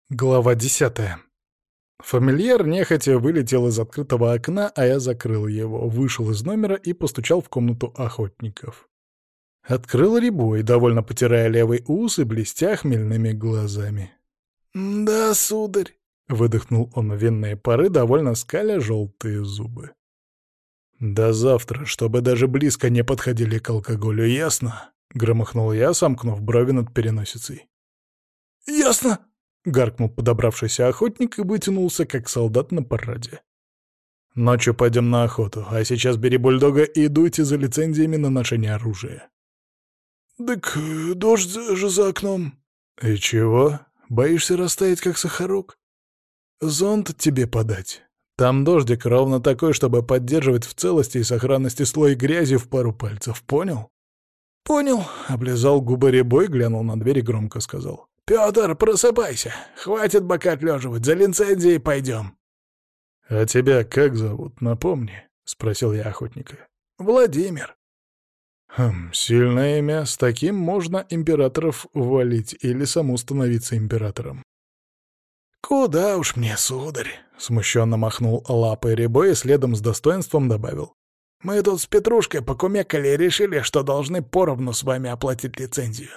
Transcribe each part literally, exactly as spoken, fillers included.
Глава десятая. Фамильяр нехотя вылетел из открытого окна, а я закрыл его, вышел из номера и постучал в комнату охотников. Открыл Рябой, довольно потирая левый ус и блестя хмельными глазами. «Да, сударь», — выдохнул он в винные пары, довольно скаля желтые зубы. «До завтра, чтобы даже близко не подходили к алкоголю, ясно?» — громыхнул я, сомкнув брови над переносицей. «Ясно!» — гаркнул подобравшийся охотник и вытянулся, как солдат на параде. «Ночью пойдем на охоту, а сейчас бери бульдога и дуйте за лицензиями на ношение оружия». «Так дождь же за окном». «И чего? Боишься растаять, как сахарок? Зонт тебе подать. Там дождик ровно такой, чтобы поддерживать в целости и сохранности слой грязи в пару пальцев, понял?» «Понял», — облизал губы Рябой, глянул на дверь и громко сказал. «Пётр, просыпайся! Хватит бока отлеживать, за лицензией пойдем!» «А тебя как зовут, напомни?» — спросил я охотника. «Владимир». «Хм, сильное имя. С таким можно императоров валить или саму становиться императором». «Куда уж мне, сударь!» — смущенно махнул лапой Рябой и следом с достоинством добавил. «Мы тут с Петрушкой покумекали и решили, что должны поровну с вами оплатить лицензию».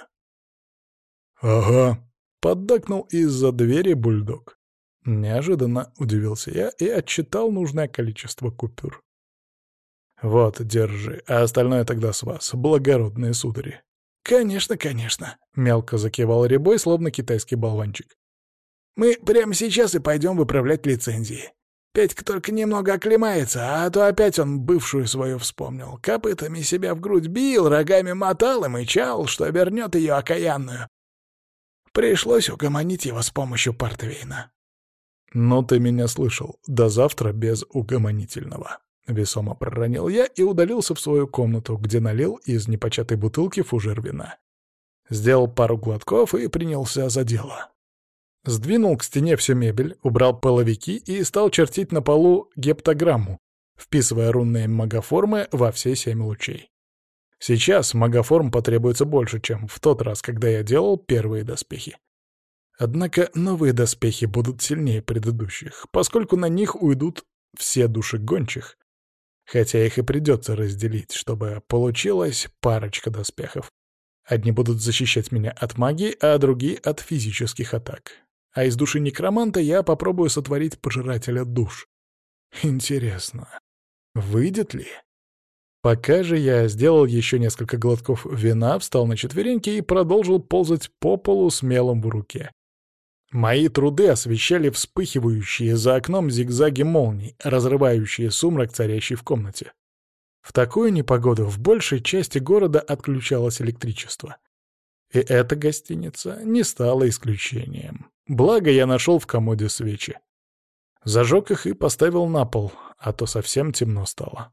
«Ага», — поддакнул из-за двери бульдог. Неожиданно удивился я и отчитал нужное количество купюр. «Вот, держи, а остальное тогда с вас, благородные судари». «Конечно, конечно», — мелко закивал Рябой, словно китайский болванчик. «Мы прямо сейчас и пойдем выправлять лицензии. Петька только немного оклемается, а то опять он бывшую свою вспомнил. Копытами себя в грудь бил, рогами мотал и мычал, что вернет ее окаянную. Пришлось угомонить его с помощью Портвейна». «Ну, ты меня слышал. До завтра без угомонительного». Весомо проронил я и удалился в свою комнату, где налил из непочатой бутылки фужер вина. Сделал пару глотков и принялся за дело. Сдвинул к стене всю мебель, убрал половики и стал чертить на полу гептограмму, вписывая рунные магоформы во все семь лучей. Сейчас магоформ потребуется больше, чем в тот раз, когда я делал первые доспехи. Однако новые доспехи будут сильнее предыдущих, поскольку на них уйдут все души гончих, хотя их и придется разделить, чтобы получилась парочка доспехов. Одни будут защищать меня от магии, а другие — от физических атак. А из души некроманта я попробую сотворить пожирателя душ. Интересно, выйдет ли? Пока же я сделал еще несколько глотков вина, встал на четвереньки и продолжил ползать по полу с мелом в руке. Мои труды освещали вспыхивающие за окном зигзаги молний, разрывающие сумрак, царящий в комнате. В такую непогоду в большей части города отключалось электричество. И эта гостиница не стала исключением. Благо я нашел в комоде свечи. Зажег их и поставил на пол, а то совсем темно стало.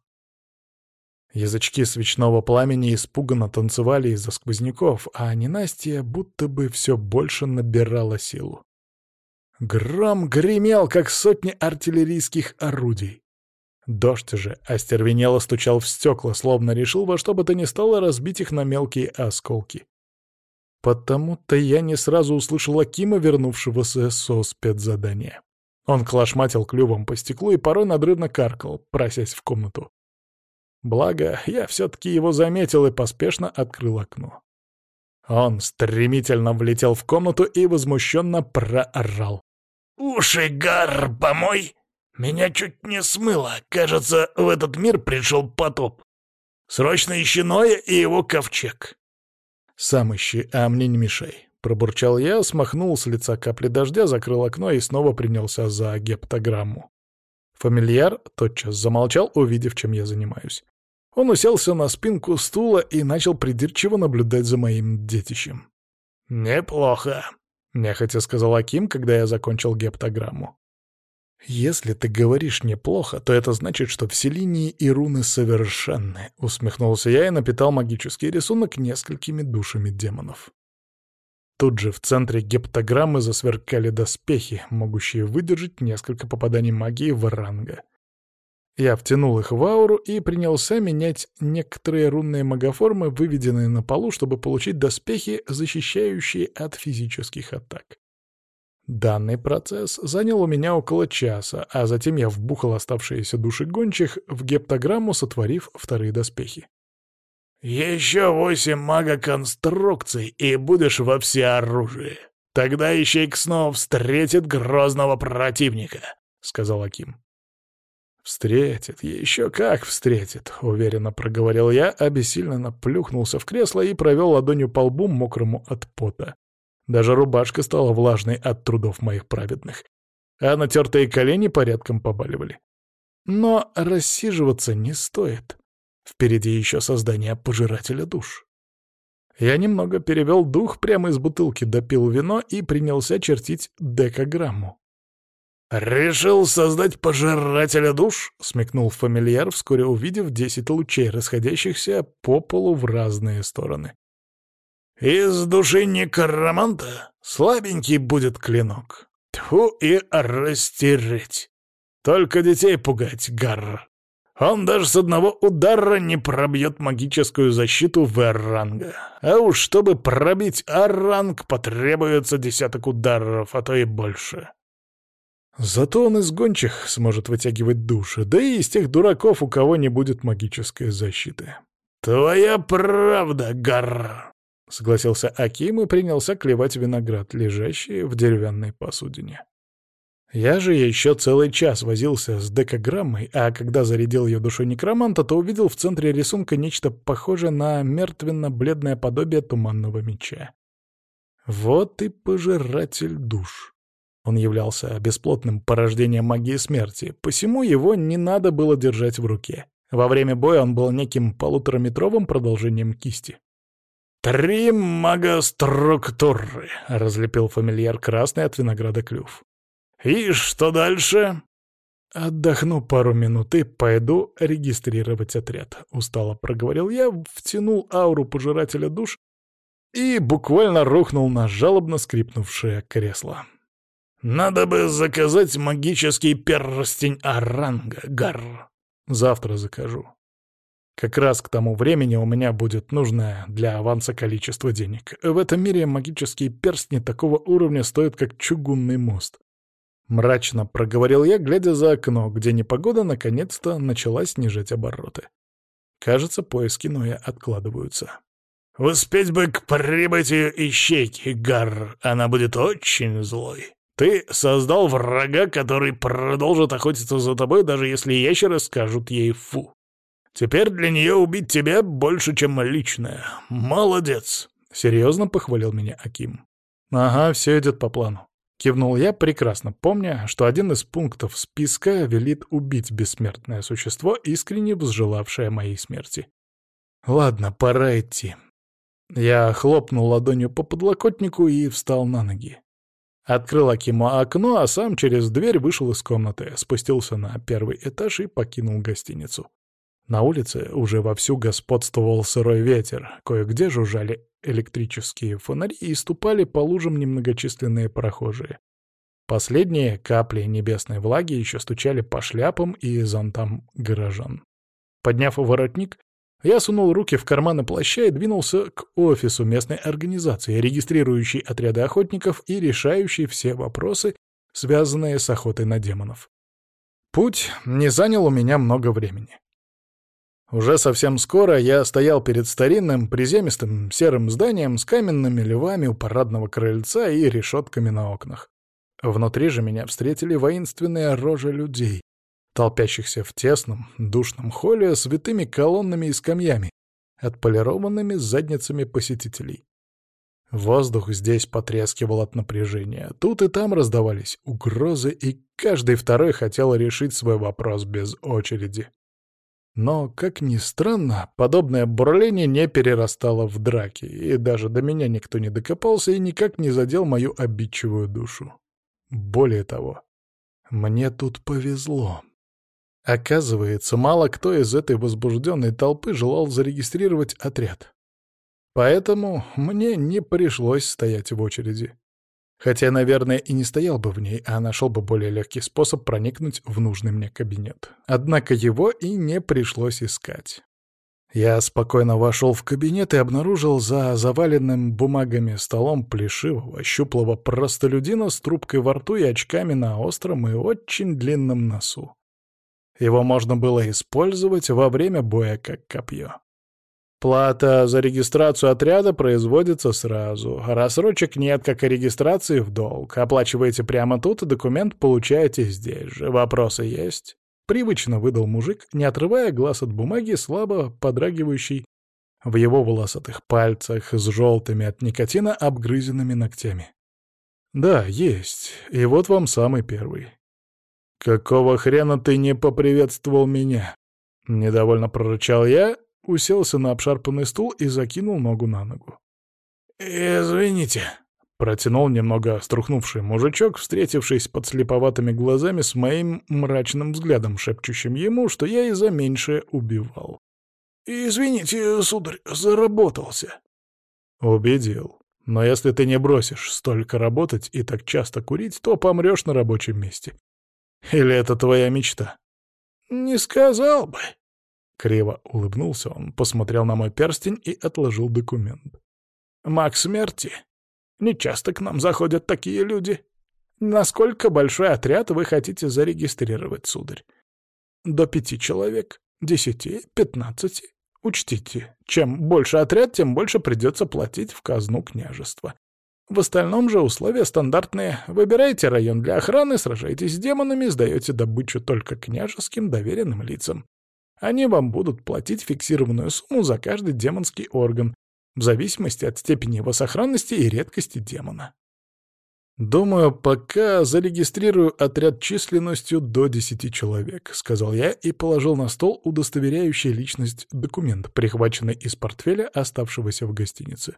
Язычки свечного пламени испуганно танцевали из-за сквозняков, а ненастье будто бы все больше набирало силу. Гром гремел, как сотни артиллерийских орудий. Дождь же остервенело стучал в стекла, словно решил во что бы то ни стало разбить их на мелкие осколки. Потому-то я не сразу услышал Акима, вернувшегося со спецзадания. Он клашматил клювом по стеклу и порой надрывно каркал, просясь в комнату. Благо, я все-таки его заметил и поспешно открыл окно. Он стремительно влетел в комнату и возмущенно проорал. «Уши, гар, помой! Меня чуть не смыло. Кажется, в этот мир пришел потоп. Срочно ищи Ноя и его ковчег». «Сам ищи, а мне не мешай», — пробурчал я, смахнул с лица капли дождя, закрыл окно и снова принялся за гептограмму. Фамильяр тотчас замолчал, увидев, чем я занимаюсь. Он уселся на спинку стула и начал придирчиво наблюдать за моим детищем. «Неплохо», — нехотя сказал Аким, когда я закончил гептограмму. «Если ты говоришь «неплохо», то это значит, что все линии и руны совершенны», — усмехнулся я и напитал магический рисунок несколькими душами демонов. Тут же в центре гептограммы засверкали доспехи, могущие выдержать несколько попаданий магии в ранга. Я втянул их в ауру и принялся менять некоторые рунные магоформы, выведенные на полу, чтобы получить доспехи, защищающие от физических атак. Данный процесс занял у меня около часа, а затем я вбухал оставшиеся души гончих в гептограмму, сотворив вторые доспехи. «Еще восемь мага-конструкций, и будешь во всеоружии. Тогда ищейка снова встретит грозного противника», — сказал Аким. «Встретит, еще как встретит», — уверенно проговорил я, обессиленно плюхнулся в кресло и провел ладонью по лбу, мокрому от пота. Даже рубашка стала влажной от трудов моих праведных, а натертые колени порядком побаливали. Но рассиживаться не стоит. Впереди еще создание пожирателя душ. Я немного перевел дух, прямо из бутылки допил вино и принялся чертить декаграмму. «Решил создать пожирателя душ?» — смекнул фамильяр, вскоре увидев десять лучей, расходящихся по полу в разные стороны. «Из души некроманта слабенький будет клинок. Тьфу и растереть. Только детей пугать, Гарр. Он даже с одного удара не пробьет магическую защиту В-ранга. А уж чтобы пробить А-ранг, потребуется десяток ударов, а то и больше». Зато он из гончих сможет вытягивать души, да и из тех дураков, у кого не будет магической защиты. «Твоя правда, Гарр», — согласился Аким и принялся клевать виноград, лежащий в деревянной посудине. Я же еще целый час возился с декаграммой, а когда зарядил ее душой некроманта, то увидел в центре рисунка нечто похожее на мертвенно-бледное подобие туманного меча. Вот и пожиратель душ. Он являлся бесплотным порождением магии смерти, посему его не надо было держать в руке. Во время боя он был неким полутораметровым продолжением кисти. «Три магоструктуры», — разлепил фамильяр красный от винограда клюв. «И что дальше?» «Отдохну пару минут и пойду регистрировать отряд», — устало проговорил я, втянул ауру пожирателя душ и буквально рухнул на жалобно скрипнувшее кресло. «Надо бы заказать магический перстень А-ранга, Гарр». «Завтра закажу. Как раз к тому времени у меня будет нужное для аванса количество денег. В этом мире магические перстни такого уровня стоят, как чугунный мост». Мрачно проговорил я, глядя за окно, где непогода наконец-то начала снижать обороты. Кажется, поиски Ноя откладываются. «Успеть бы к прибытию ищейки, Гарр. Она будет очень злой. Ты создал врага, который продолжит охотиться за тобой, даже если ящеры скажут ей «фу». Теперь для нее убить тебя больше, чем личное. Молодец!» — серьезно похвалил меня Аким. «Ага, все идет по плану». Кивнул я, прекрасно помня, что один из пунктов списка велит убить бессмертное существо, искренне возжелавшее моей смерти. «Ладно, пора идти». Я хлопнул ладонью по подлокотнику и встал на ноги. Открыл Акиму окно, а сам через дверь вышел из комнаты, спустился на первый этаж и покинул гостиницу. На улице уже вовсю господствовал сырой ветер, кое-где жужжали электрические фонари и ступали по лужам немногочисленные прохожие. Последние капли небесной влаги еще стучали по шляпам и зонтам горожан. Подняв воротник, я сунул руки в карманы плаща и двинулся к офису местной организации, регистрирующей отряды охотников и решающей все вопросы, связанные с охотой на демонов. Путь не занял у меня много времени. Уже совсем скоро я стоял перед старинным приземистым серым зданием с каменными львами у парадного крыльца и решетками на окнах. Внутри же меня встретили воинственные рожи людей, толпящихся в тесном, душном холле с витыми колоннами и скамьями, отполированными задницами посетителей. Воздух здесь потрескивал от напряжения. Тут и там раздавались угрозы, и каждый второй хотел решить свой вопрос без очереди. Но, как ни странно, подобное бурление не перерастало в драки, и даже до меня никто не докопался и никак не задел мою обидчивую душу. Более того, мне тут повезло. Оказывается, мало кто из этой возбужденной толпы желал зарегистрировать отряд. Поэтому мне не пришлось стоять в очереди. Хотя, наверное, и не стоял бы в ней, а нашел бы более легкий способ проникнуть в нужный мне кабинет. Однако его и не пришлось искать. Я спокойно вошел в кабинет и обнаружил за заваленным бумагами столом плешивого, щуплого простолюдина с трубкой во рту и очками на остром и очень длинном носу. Его можно было использовать во время боя как копье. Плата за регистрацию отряда производится сразу. Рассрочек нет, как и регистрации в долг. Оплачиваете прямо тут, и документ получаете здесь же. Вопросы есть? Привычно выдал мужик, не отрывая глаз от бумаги, слабо подрагивающий в его волосатых пальцах с желтыми от никотина обгрызенными ногтями. «Да, есть. И вот вам самый первый». «Какого хрена ты не поприветствовал меня?» Недовольно прорычал я, уселся на обшарпанный стул и закинул ногу на ногу. «Извините», — протянул немного струхнувший мужичок, встретившись под слеповатыми глазами с моим мрачным взглядом, шепчущим ему, что я и за меньшее убивал. «Извините, сударь, заработался». «Убедил. Но если ты не бросишь столько работать и так часто курить, то помрешь на рабочем месте. Или это твоя мечта?» «Не сказал бы». Криво улыбнулся он, посмотрел на мой перстень и отложил документ. «Маг смерти. Нечасто к нам заходят такие люди. Насколько большой отряд вы хотите зарегистрировать, сударь? До пяти человек? Десяти? Пятнадцати? Учтите, чем больше отряд, тем больше придется платить в казну княжества. В остальном же условия стандартные. Выбираете район для охраны, сражаетесь с демонами, сдаете добычу только княжеским доверенным лицам. Они вам будут платить фиксированную сумму за каждый демонский орган, в зависимости от степени его сохранности и редкости демона. «Думаю, пока зарегистрирую отряд численностью до десяти человек», — сказал я и положил на стол удостоверяющий личность документ, прихваченный из портфеля, оставшегося в гостинице.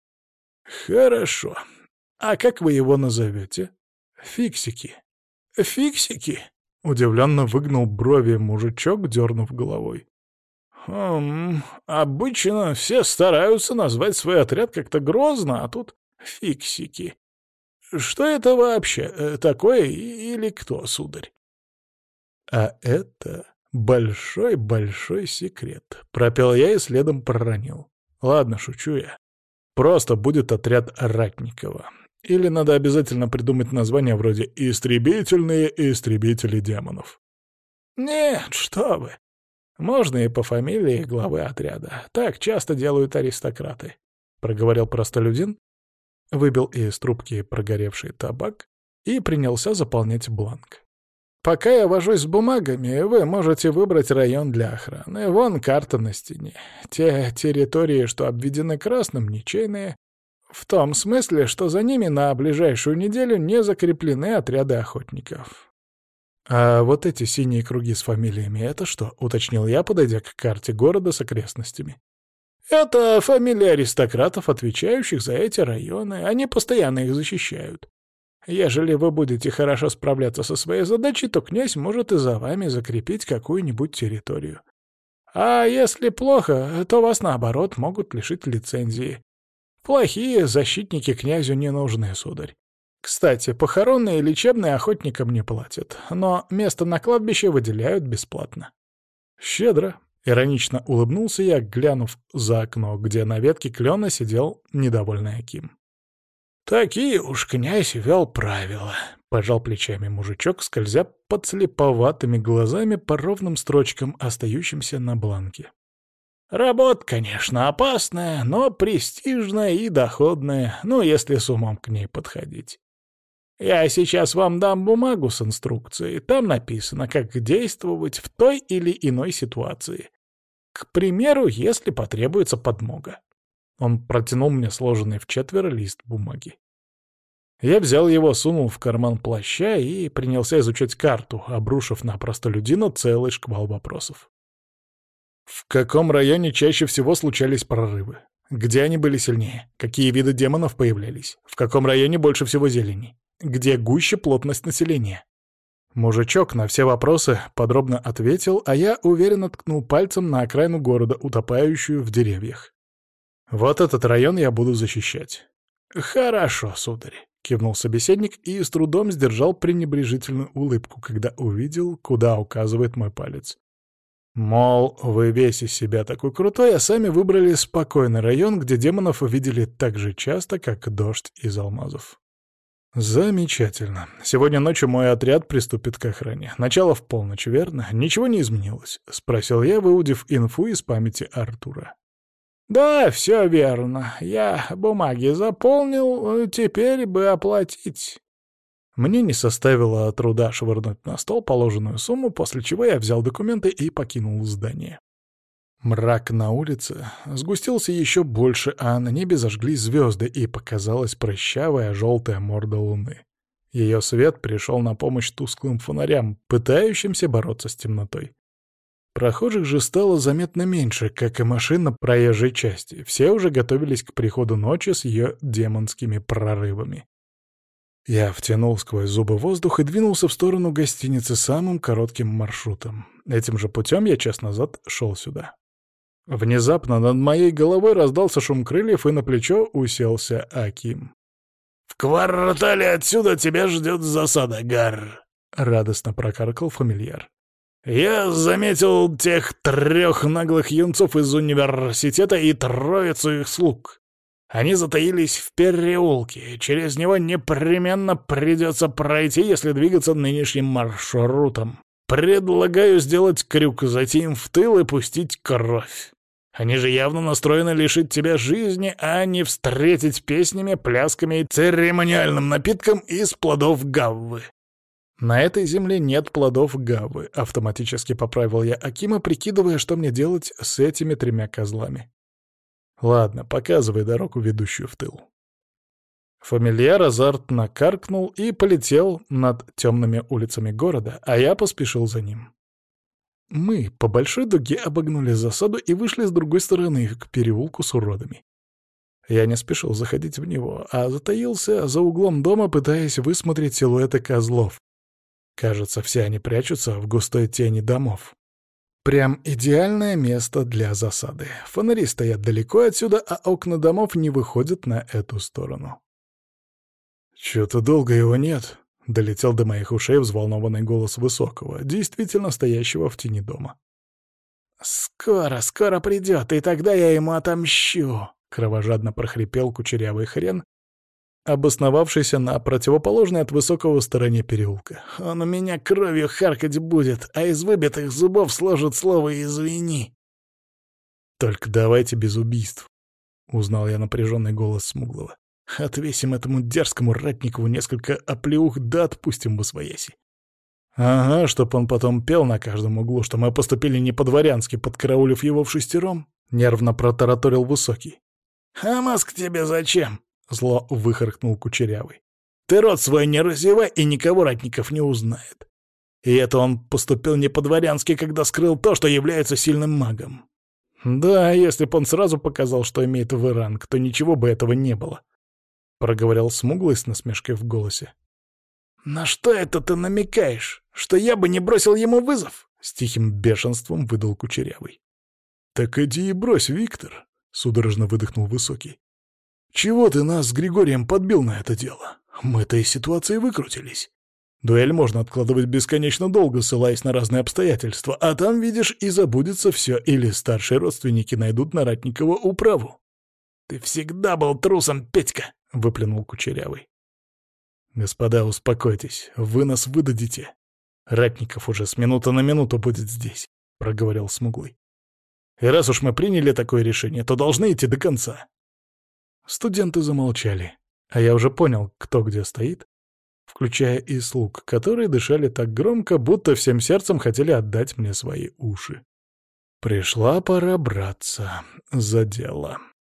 «Хорошо. А как вы его назовете?» «Фиксики». «Фиксики?» — удивленно выгнул брови мужичок, дернув головой. «Хм, обычно все стараются назвать свой отряд как-то грозно, а тут фиксики. Что это вообще такое или кто, сударь?» «А это большой-большой секрет», — пропел я и следом проронил. «Ладно, шучу я. Просто будет отряд Ратникова. Или надо обязательно придумать название вроде «Истребительные истребители демонов». «Нет, что вы. Можно и по фамилии главы отряда. Так часто делают аристократы», — проговорил простолюдин, выбил из трубки прогоревший табак и принялся заполнять бланк. «Пока я вожусь с бумагами, вы можете выбрать район для охраны. Вон карта на стене. Те территории, что обведены красным, ничейные. В том смысле, что за ними на ближайшую неделю не закреплены отряды охотников». «А вот эти синие круги с фамилиями — это что?» — уточнил я, подойдя к карте города с окрестностями. «Это фамилии аристократов, отвечающих за эти районы. Они постоянно их защищают. Ежели вы будете хорошо справляться со своей задачей, то князь может и за вами закрепить какую-нибудь территорию. А если плохо, то вас, наоборот, могут лишить лицензии. Плохие защитники князю не нужны, сударь. Кстати, похоронные и лечебные охотникам не платят, но место на кладбище выделяют бесплатно». «Щедро», — иронично улыбнулся я, глянув за окно, где на ветке клена сидел недовольный Аким. «Такие уж князь вел правила», — пожал плечами мужичок, скользя подслеповатыми глазами по ровным строчкам, остающимся на бланке. «Работа, конечно, опасная, но престижная и доходная, ну, если с умом к ней подходить. Я сейчас вам дам бумагу с инструкцией, там написано, как действовать в той или иной ситуации. К примеру, если потребуется подмога». Он протянул мне сложенный в четверо лист бумаги. Я взял его, сунул в карман плаща и принялся изучать карту, обрушив на простолюдина целый шквал вопросов. В каком районе чаще всего случались прорывы? Где они были сильнее? Какие виды демонов появлялись? В каком районе больше всего зелени? Где гуще плотность населения? Мужичок на все вопросы подробно ответил, а я уверенно ткнул пальцем на окраину города, утопающую в деревьях. «Вот этот район я буду защищать». «Хорошо, сударь», — кивнул собеседник и с трудом сдержал пренебрежительную улыбку, когда увидел, куда указывает мой палец. Мол, вы весь из себя такой крутой, а сами выбрали спокойный район, где демонов видели так же часто, как дождь из алмазов. Замечательно. Сегодня ночью мой отряд приступит к охране. Начало в полночь, верно? Ничего не изменилось? Спросил я, выудив инфу из памяти Артура. Да, все верно. Я бумаги заполнил, теперь бы оплатить. Мне не составило труда швырнуть на стол положенную сумму, после чего я взял документы и покинул здание. Мрак на улице сгустился еще больше, а на небе зажглись звезды, и показалась прыщавая желтая морда луны. Ее свет пришел на помощь тусклым фонарям, пытающимся бороться с темнотой. Прохожих же стало заметно меньше, как и машин на проезжей части. Все уже готовились к приходу ночи с ее демонскими прорывами. Я втянул сквозь зубы воздух и двинулся в сторону гостиницы самым коротким маршрутом. Этим же путем я час назад шел сюда. Внезапно над моей головой раздался шум крыльев, и на плечо уселся Аким. «В квартале отсюда тебя ждет засада, Гар», — радостно прокаркал фамильяр. «Я заметил тех трех наглых юнцов из университета и троицу их слуг. Они затаились в переулке, через него непременно придется пройти, если двигаться нынешним маршрутом. Предлагаю сделать крюк, зайти им в тыл и пустить кровь. Они же явно настроены лишить тебя жизни, а не встретить песнями, плясками и церемониальным напитком из плодов гаввы». «На этой земле нет плодов гаввы», — автоматически поправил я Акима, прикидывая, что мне делать с этими тремя козлами. «Ладно, показывай дорогу, ведущую в тыл». Фамильяр азартно каркнул и полетел над темными улицами города, а я поспешил за ним. Мы по большой дуге обогнули засаду и вышли с другой стороны, к переулку с уродами. Я не спешил заходить в него, а затаился за углом дома, пытаясь высмотреть силуэты козлов. Кажется, все они прячутся в густой тени домов. Прям идеальное место для засады. Фонари стоят далеко отсюда, а окна домов не выходят на эту сторону. «Чё-то долго его нет», — долетел до моих ушей взволнованный голос Высокого, действительно стоящего в тени дома. «Скоро, скоро придет, и тогда я ему отомщу», — кровожадно прохрипел кучерявый хрен, обосновавшийся на противоположной от Высокого стороне переулка. «Он у меня кровью харкать будет, а из выбитых зубов сложит слово «извини». «Только давайте без убийств», — узнал я напряженный голос Смуглого. «Отвесим этому дерзкому ратникову несколько оплеух, да отпустим восвояси». «Ага, чтоб он потом пел на каждом углу, что мы поступили не по-дворянски, подкараулив его в шестером», — нервно протараторил Высокий. «А мозг тебе зачем?» — зло выхаркнул Кучерявый. «Ты рот свой не разевай, и никого ратников не узнает. И это он поступил не по-дворянски, когда скрыл то, что является сильным магом. Да, если б он сразу показал, что имеет В-ранг, то ничего бы этого не было», — проговорил Смуглый с насмешкой в голосе. «На что это ты намекаешь? Что я бы не бросил ему вызов?» — с тихим бешенством выдал Кучерявый. «Так иди и брось, Виктор», — судорожно выдохнул Высокий. «Чего ты нас с Григорием подбил на это дело? Мы-то из ситуации выкрутились. Дуэль можно откладывать бесконечно долго, ссылаясь на разные обстоятельства, а там, видишь, и забудется все, или старшие родственники найдут на Ратникова управу». «Ты всегда был трусом, Петька!» — выплюнул Кучерявый. «Господа, успокойтесь, вы нас выдадите. Ратников уже с минуты на минуту будет здесь», — проговорил Смуглый. «И раз уж мы приняли такое решение, то должны идти до конца». Студенты замолчали, а я уже понял, кто где стоит, включая и слуг, которые дышали так громко, будто всем сердцем хотели отдать мне свои уши. Пришла пора браться за дело.